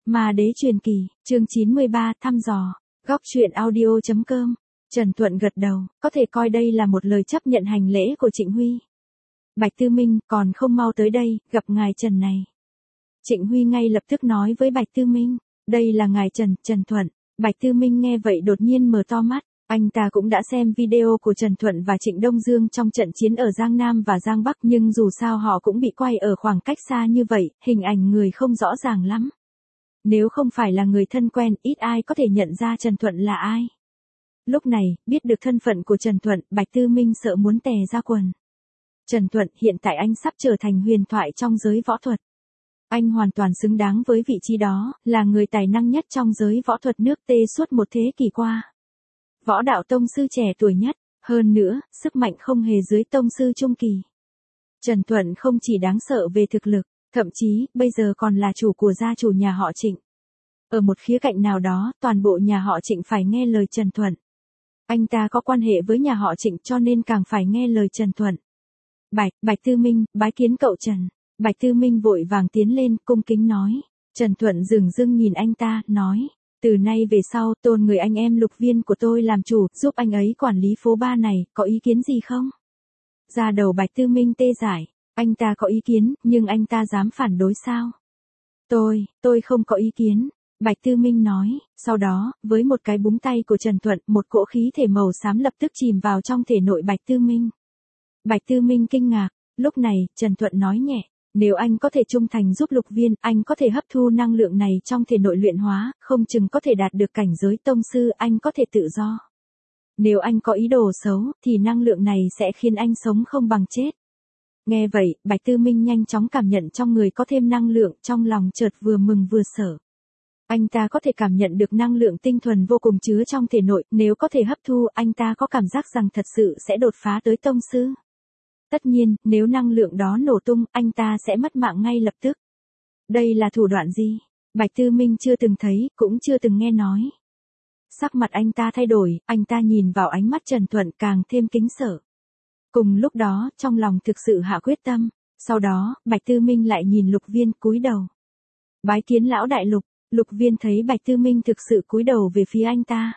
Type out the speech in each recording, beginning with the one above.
Ma đế truyền kỳ, chương 93, thăm dò. Góc truyện audio.com. Trần Thuận gật đầu, có thể coi đây là một lời chấp nhận hành lễ của Trịnh Huy. Bạch Tư Minh, còn không mau tới đây, gặp ngài Trần này. Trịnh Huy ngay lập tức nói với Bạch Tư Minh, đây là ngài Trần, Trần Thuận. Bạch Tư Minh nghe vậy đột nhiên mở to mắt, anh ta cũng đã xem video của Trần Thuận và Trịnh Đông Dương trong trận chiến ở Giang Nam và Giang Bắc, nhưng dù sao họ cũng bị quay ở khoảng cách xa như vậy, hình ảnh người không rõ ràng lắm. Nếu không phải là người thân quen, ít ai có thể nhận ra Trần Thuận là ai. Lúc này, biết được thân phận của Trần Thuận, Bạch Tư Minh sợ muốn tè ra quần. Trần Thuận, hiện tại anh sắp trở thành huyền thoại trong giới võ thuật. Anh hoàn toàn xứng đáng với vị trí đó, là người tài năng nhất trong giới võ thuật nước Tê suốt một thế kỷ qua. Võ đạo tông sư trẻ tuổi nhất, hơn nữa, sức mạnh không hề dưới tông sư trung kỳ. Trần Thuận không chỉ đáng sợ về thực lực, thậm chí, bây giờ còn là chủ của gia chủ nhà họ Trịnh. Ở một khía cạnh nào đó, toàn bộ nhà họ Trịnh phải nghe lời Trần Thuận. Anh ta có quan hệ với nhà họ Trịnh cho nên càng phải nghe lời Trần Thuận. Bạch Tư Minh, bái kiến cậu Trần. Bạch Tư Minh vội vàng tiến lên, cung kính nói. Trần Thuận dửng dưng nhìn anh ta, nói. Từ nay về sau, tôn người anh em Lục Viên của tôi làm chủ, giúp anh ấy quản lý phố ba này, có ý kiến gì không? Ra đầu Bạch Tư Minh tê dại. Anh ta có ý kiến, nhưng anh ta dám phản đối sao? Tôi không có ý kiến. Bạch Tư Minh nói, sau đó, với một cái búng tay của Trần Thuận, một cỗ khí thể màu xám lập tức chìm vào trong thể nội Bạch Tư Minh. Bạch Tư Minh kinh ngạc, lúc này, Trần Thuận nói nhẹ, nếu anh có thể trung thành giúp Lục Viên, anh có thể hấp thu năng lượng này trong thể nội luyện hóa, không chừng có thể đạt được cảnh giới tông sư, anh có thể tự do. Nếu anh có ý đồ xấu, thì năng lượng này sẽ khiến anh sống không bằng chết. Nghe vậy, Bạch Tư Minh nhanh chóng cảm nhận trong người có thêm năng lượng, trong lòng chợt vừa mừng vừa sợ. Anh ta có thể cảm nhận được năng lượng tinh thuần vô cùng chứa trong thể nội, nếu có thể hấp thu, anh ta có cảm giác rằng thật sự sẽ đột phá tới tông sư. Tất nhiên, nếu năng lượng đó nổ tung, anh ta sẽ mất mạng ngay lập tức. Đây là thủ đoạn gì? Bạch Tư Minh chưa từng thấy, cũng chưa từng nghe nói. Sắc mặt anh ta thay đổi, anh ta nhìn vào ánh mắt Trần Thuận càng thêm kính sợ. Cùng lúc đó, trong lòng thực sự hạ quyết tâm. Sau đó, Bạch Tư Minh lại nhìn Lục Viên cúi đầu. Bái kiến lão đại Lục. Lục Viên thấy Bạch Tư Minh thực sự cúi đầu về phía anh ta.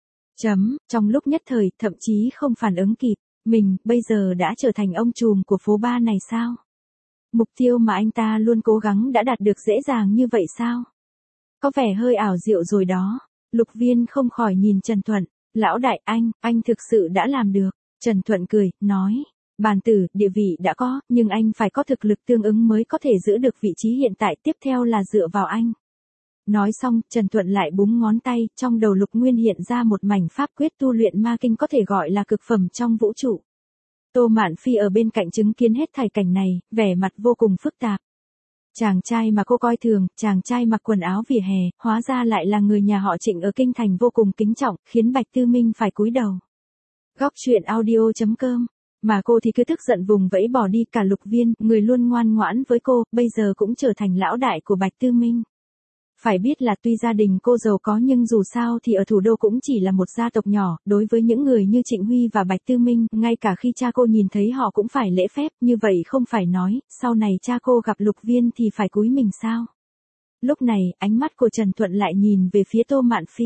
Trong lúc nhất thời, thậm chí không phản ứng kịp, mình, bây giờ đã trở thành ông trùm của phố ba này sao? Mục tiêu mà anh ta luôn cố gắng đã đạt được dễ dàng như vậy sao? Có vẻ hơi ảo diệu rồi đó. Lục Viên không khỏi nhìn Trần Thuận, lão đại anh thực sự đã làm được. Trần Thuận cười, nói, bàn tử, địa vị đã có, nhưng anh phải có thực lực tương ứng mới có thể giữ được vị trí hiện tại, tiếp theo là dựa vào anh. Nói xong, Trần Thuận lại búng ngón tay, trong đầu Lục Nguyên hiện ra một mảnh pháp quyết tu luyện ma kinh có thể gọi là cực phẩm trong vũ trụ. Tô Mạn Phi ở bên cạnh chứng kiến hết thảy cảnh này, vẻ mặt vô cùng phức tạp. Chàng trai mà cô coi thường, chàng trai mặc quần áo vỉa hè, hóa ra lại là người nhà họ Trịnh ở kinh thành vô cùng kính trọng, khiến Bạch Tư Minh phải cúi đầu. Góc truyện audio.com. Mà cô thì cứ tức giận vùng vẫy bỏ đi, cả Lục Viên, người luôn ngoan ngoãn với cô, bây giờ cũng trở thành lão đại của Bạch Tư Minh. Phải biết là tuy gia đình cô giàu có nhưng dù sao thì ở thủ đô cũng chỉ là một gia tộc nhỏ, đối với những người như Trịnh Huy và Bạch Tư Minh, ngay cả khi cha cô nhìn thấy họ cũng phải lễ phép, như vậy không phải nói, sau này cha cô gặp Lục Viên thì phải cúi mình sao? Lúc này, ánh mắt của Trần Thuận lại nhìn về phía Tô Mạn Phi.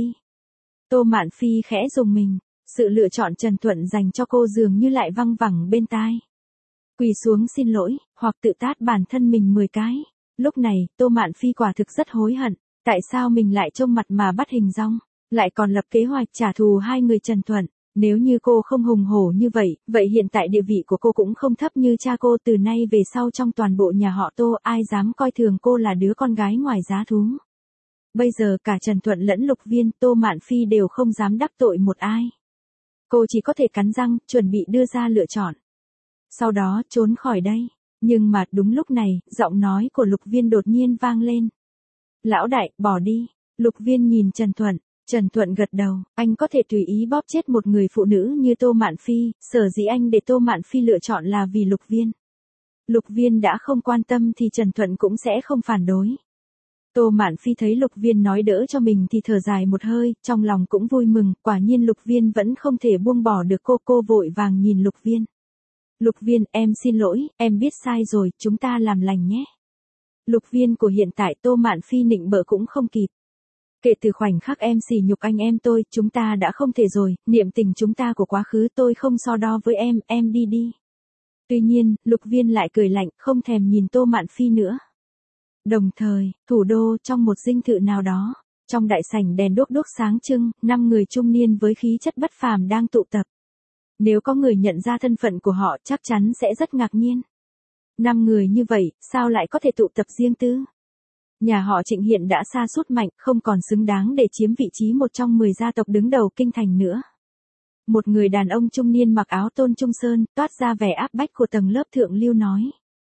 Tô Mạn Phi khẽ rùng mình, sự lựa chọn Trần Thuận dành cho cô dường như lại văng vẳng bên tai. Quỳ xuống xin lỗi, hoặc tự tát bản thân mình 10 cái. Lúc này, Tô Mạn Phi quả thực rất hối hận. Tại sao mình lại trông mặt mà bắt hình dong, lại còn lập kế hoạch trả thù hai người Trần Thuận, nếu như cô không hùng hổ như vậy, vậy hiện tại địa vị của cô cũng không thấp như cha cô, từ nay về sau trong toàn bộ nhà họ Tô ai dám coi thường cô là đứa con gái ngoài giá thú. Bây giờ cả Trần Thuận lẫn Lục Viên, Tô Mạn Phi đều không dám đắc tội một ai. Cô chỉ có thể cắn răng, chuẩn bị đưa ra lựa chọn. Sau đó trốn khỏi đây, nhưng mà đúng lúc này, giọng nói của Lục Viên đột nhiên vang lên. Lão đại, bỏ đi. Lục Viên nhìn Trần Thuận gật đầu, anh có thể tùy ý bóp chết một người phụ nữ như Tô Mạn Phi, sở dĩ anh để Tô Mạn Phi lựa chọn là vì Lục Viên. Lục Viên đã không quan tâm thì Trần Thuận cũng sẽ không phản đối. Tô Mạn Phi thấy Lục Viên nói đỡ cho mình thì thở dài một hơi, trong lòng cũng vui mừng, quả nhiên Lục Viên vẫn không thể buông bỏ được cô vội vàng nhìn Lục Viên. Lục Viên, em xin lỗi, em biết sai rồi, chúng ta làm lành nhé. Lục Viên của hiện tại Tô Mạn Phi nịnh bợ cũng không kịp. Kể từ khoảnh khắc em sỉ nhục anh em tôi, chúng ta đã không thể rồi, niệm tình chúng ta của quá khứ tôi không so đo với em đi đi. Tuy nhiên, Lục Viên lại cười lạnh, không thèm nhìn Tô Mạn Phi nữa. Đồng thời, thủ đô trong một dinh thự nào đó, trong đại sảnh đèn đuốc đuốc sáng trưng, 5 người trung niên với khí chất bất phàm đang tụ tập. Nếu có người nhận ra thân phận của họ chắc chắn sẽ rất ngạc nhiên. 5 người như vậy, sao lại có thể tụ tập riêng tư? Nhà họ Trịnh hiện đã sa sút mạnh, không còn xứng đáng để chiếm vị trí một trong 10 gia tộc đứng đầu kinh thành nữa. Một người đàn ông trung niên mặc áo tôn trung sơn, toát ra vẻ áp bách của tầng lớp thượng lưu nói.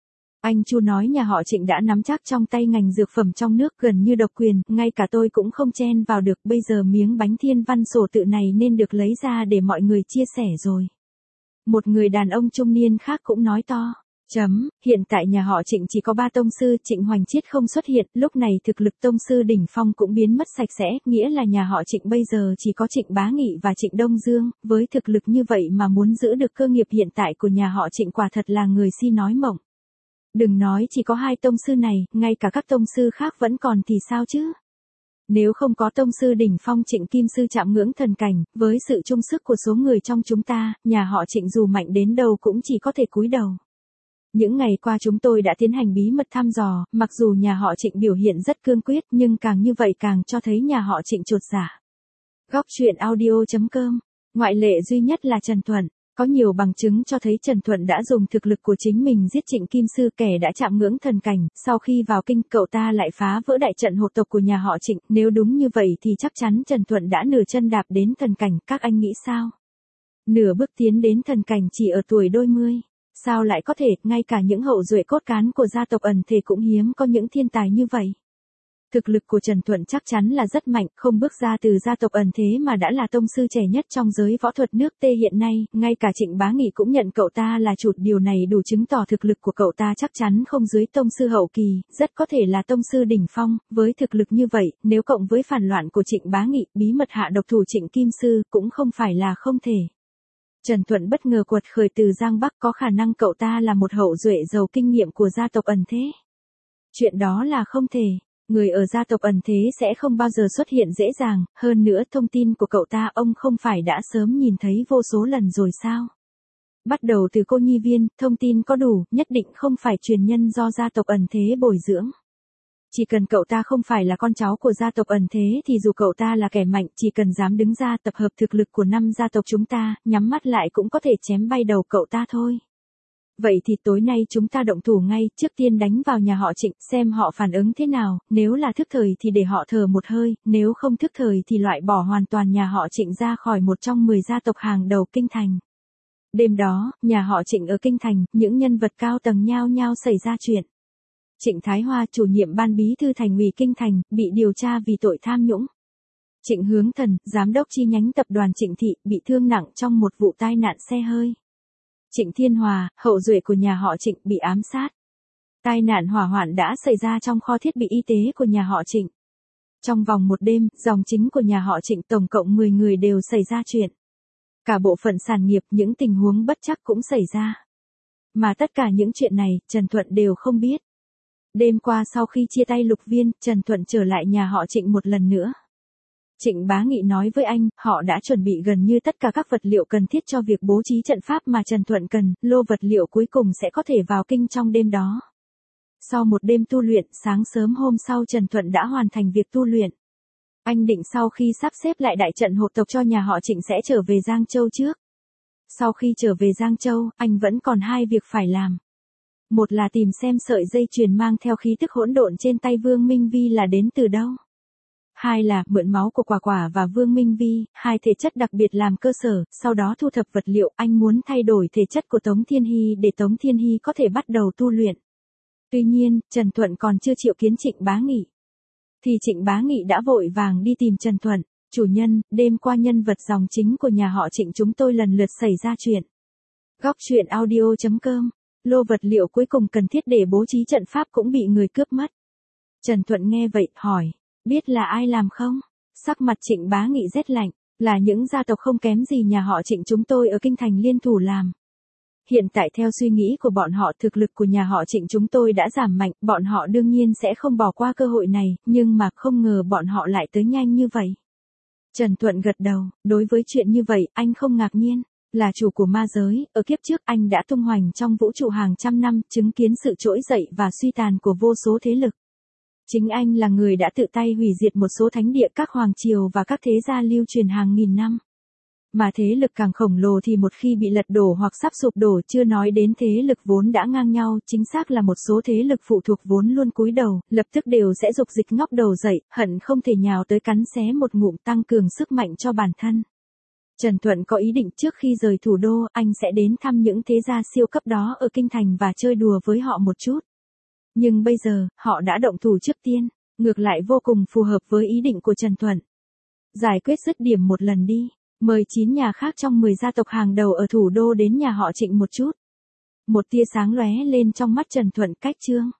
Anh Chu nói nhà họ Trịnh đã nắm chắc trong tay ngành dược phẩm trong nước gần như độc quyền, ngay cả tôi cũng không chen vào được, bây giờ miếng bánh thiên văn sổ tự này nên được lấy ra để mọi người chia sẻ rồi. Một người đàn ông trung niên khác cũng nói to. Hiện tại nhà họ Trịnh chỉ có 3 tông sư, Trịnh Hoành Chiết không xuất hiện, lúc này thực lực tông sư đỉnh phong cũng biến mất sạch sẽ, nghĩa là nhà họ Trịnh bây giờ chỉ có Trịnh Bá Nghị và Trịnh Đông Dương, với thực lực như vậy mà muốn giữ được cơ nghiệp hiện tại của nhà họ Trịnh quả thật là người si nói mộng. Đừng nói chỉ có 2 tông sư này, ngay cả các tông sư khác vẫn còn thì sao chứ? Nếu không có tông sư đỉnh phong Trịnh Kim Sư chạm ngưỡng thần cảnh, với sự chung sức của số người trong chúng ta, nhà họ Trịnh dù mạnh đến đâu cũng chỉ có thể cúi đầu. Những ngày qua chúng tôi đã tiến hành bí mật thăm dò, mặc dù nhà họ Trịnh biểu hiện rất cương quyết nhưng càng như vậy càng cho thấy nhà họ Trịnh chột dạ. Góc truyện audio.com, ngoại lệ duy nhất là Trần Thuận. Có nhiều bằng chứng cho thấy Trần Thuận đã dùng thực lực của chính mình giết Trịnh Kim Sư, kẻ đã chạm ngưỡng thần cảnh, sau khi vào kinh cậu ta lại phá vỡ đại trận hộ tộc của nhà họ Trịnh, nếu đúng như vậy thì chắc chắn Trần Thuận đã nửa chân đạp đến thần cảnh, các anh nghĩ sao? Nửa bước tiến đến thần cảnh chỉ ở tuổi đôi mươi. Sao lại có thể, ngay cả những hậu duệ cốt cán của gia tộc ẩn thể cũng hiếm có những thiên tài như vậy. Thực lực của Trần Thuận chắc chắn là rất mạnh, không bước ra từ gia tộc ẩn thế mà đã là tông sư trẻ nhất trong giới võ thuật nước Tê hiện nay, ngay cả Trịnh Bá Nghị cũng nhận cậu ta là chụt, điều này đủ chứng tỏ thực lực của cậu ta chắc chắn không dưới tông sư hậu kỳ, rất có thể là tông sư đỉnh phong, với thực lực như vậy, nếu cộng với phản loạn của Trịnh Bá Nghị, bí mật hạ độc thủ Trịnh Kim Sư, cũng không phải là không thể. Trần Thuận bất ngờ quật khởi từ Giang Bắc, có khả năng cậu ta là một hậu duệ giàu kinh nghiệm của gia tộc ẩn thế. Chuyện đó là không thể. Người ở gia tộc ẩn thế sẽ không bao giờ xuất hiện dễ dàng, hơn nữa thông tin của cậu ta ông không phải đã sớm nhìn thấy vô số lần rồi sao? Bắt đầu từ cô nhi viên, thông tin có đủ, nhất định không phải truyền nhân do gia tộc ẩn thế bồi dưỡng. Chỉ cần cậu ta không phải là con cháu của gia tộc ẩn thế thì dù cậu ta là kẻ mạnh, chỉ cần dám đứng ra tập hợp thực lực của 5 gia tộc chúng ta, nhắm mắt lại cũng có thể chém bay đầu cậu ta thôi. Vậy thì tối nay chúng ta động thủ ngay, trước tiên đánh vào nhà họ Trịnh, xem họ phản ứng thế nào, nếu là thức thời thì để họ thở một hơi, nếu không thức thời thì loại bỏ hoàn toàn nhà họ Trịnh ra khỏi một trong 10 gia tộc hàng đầu kinh thành. Đêm đó, nhà họ Trịnh ở kinh thành, những nhân vật cao tầng nhao nhao xảy ra chuyện. Trịnh Thái Hoa, chủ nhiệm ban bí thư thành ủy kinh thành, bị điều tra vì tội tham nhũng. Trịnh Hướng Thần, giám đốc chi nhánh tập đoàn Trịnh Thị, bị thương nặng trong một vụ tai nạn xe hơi. Trịnh Thiên Hòa, hậu duệ của nhà họ Trịnh, bị ám sát. Tai nạn hỏa hoạn đã xảy ra trong kho thiết bị y tế của nhà họ Trịnh. Trong vòng một đêm, dòng chính của nhà họ Trịnh tổng cộng 10 người đều xảy ra chuyện. Cả bộ phận sản nghiệp, những tình huống bất trắc cũng xảy ra. Mà tất cả những chuyện này, Trần Thuận đều không biết. Đêm qua sau khi chia tay Lục Viên, Trần Thuận trở lại nhà họ Trịnh một lần nữa. Trịnh Bá Nghị nói với anh, họ đã chuẩn bị gần như tất cả các vật liệu cần thiết cho việc bố trí trận pháp mà Trần Thuận cần, lô vật liệu cuối cùng sẽ có thể vào kinh trong đêm đó. Sau một đêm tu luyện, sáng sớm hôm sau Trần Thuận đã hoàn thành việc tu luyện. Anh định sau khi sắp xếp lại đại trận hộ tộc cho nhà họ Trịnh sẽ trở về Giang Châu trước. Sau khi trở về Giang Châu, anh vẫn còn 2 việc phải làm. Một là tìm xem sợi dây chuyền mang theo khí tức hỗn độn trên tay Vương Minh Vi là đến từ đâu. 2 là mượn máu của Quả Quả và Vương Minh Vi, 2 thể chất đặc biệt làm cơ sở, sau đó thu thập vật liệu, anh muốn thay đổi thể chất của Tống Thiên Hy để Tống Thiên Hy có thể bắt đầu tu luyện. Tuy nhiên, Trần Thuận còn chưa triệu kiến Trịnh Bá Nghị. Thì Trịnh Bá Nghị đã vội vàng đi tìm Trần Thuận, chủ nhân, đêm qua nhân vật dòng chính của nhà họ Trịnh chúng tôi lần lượt xảy ra chuyện. Góc truyện audio.com, lô vật liệu cuối cùng cần thiết để bố trí trận pháp cũng bị người cướp mất. Trần Thuận nghe vậy, hỏi. Biết là ai làm không? Sắc mặt Trịnh Bá Nghị rét lạnh, là những gia tộc không kém gì nhà họ Trịnh chúng tôi ở kinh thành liên thủ làm. Hiện tại theo suy nghĩ của bọn họ thực lực của nhà họ Trịnh chúng tôi đã giảm mạnh, bọn họ đương nhiên sẽ không bỏ qua cơ hội này, nhưng mà không ngờ bọn họ lại tới nhanh như vậy. Trần Thuận gật đầu, đối với chuyện như vậy anh không ngạc nhiên. Là chủ của ma giới, ở kiếp trước anh đã tung hoành trong vũ trụ hàng trăm năm, chứng kiến sự trỗi dậy và suy tàn của vô số thế lực. Chính anh là người đã tự tay hủy diệt một số thánh địa các hoàng triều và các thế gia lưu truyền hàng nghìn năm. Mà thế lực càng khổng lồ thì một khi bị lật đổ hoặc sắp sụp đổ, chưa nói đến thế lực vốn đã ngang nhau, chính xác là một số thế lực phụ thuộc vốn luôn cúi đầu, lập tức đều sẽ dục dịch ngóc đầu dậy, hận không thể nhào tới cắn xé một ngụm tăng cường sức mạnh cho bản thân. Trần Thuận có ý định trước khi rời thủ đô, anh sẽ đến thăm những thế gia siêu cấp đó ở kinh thành và chơi đùa với họ một chút. Nhưng bây giờ, họ đã động thủ trước tiên, ngược lại vô cùng phù hợp với ý định của Trần Thuận. Giải quyết dứt điểm một lần đi, mời 9 nhà khác trong 10 gia tộc hàng đầu ở thủ đô đến nhà họ Trịnh một chút. Một tia sáng lóe lên trong mắt Trần Thuận, cách chương.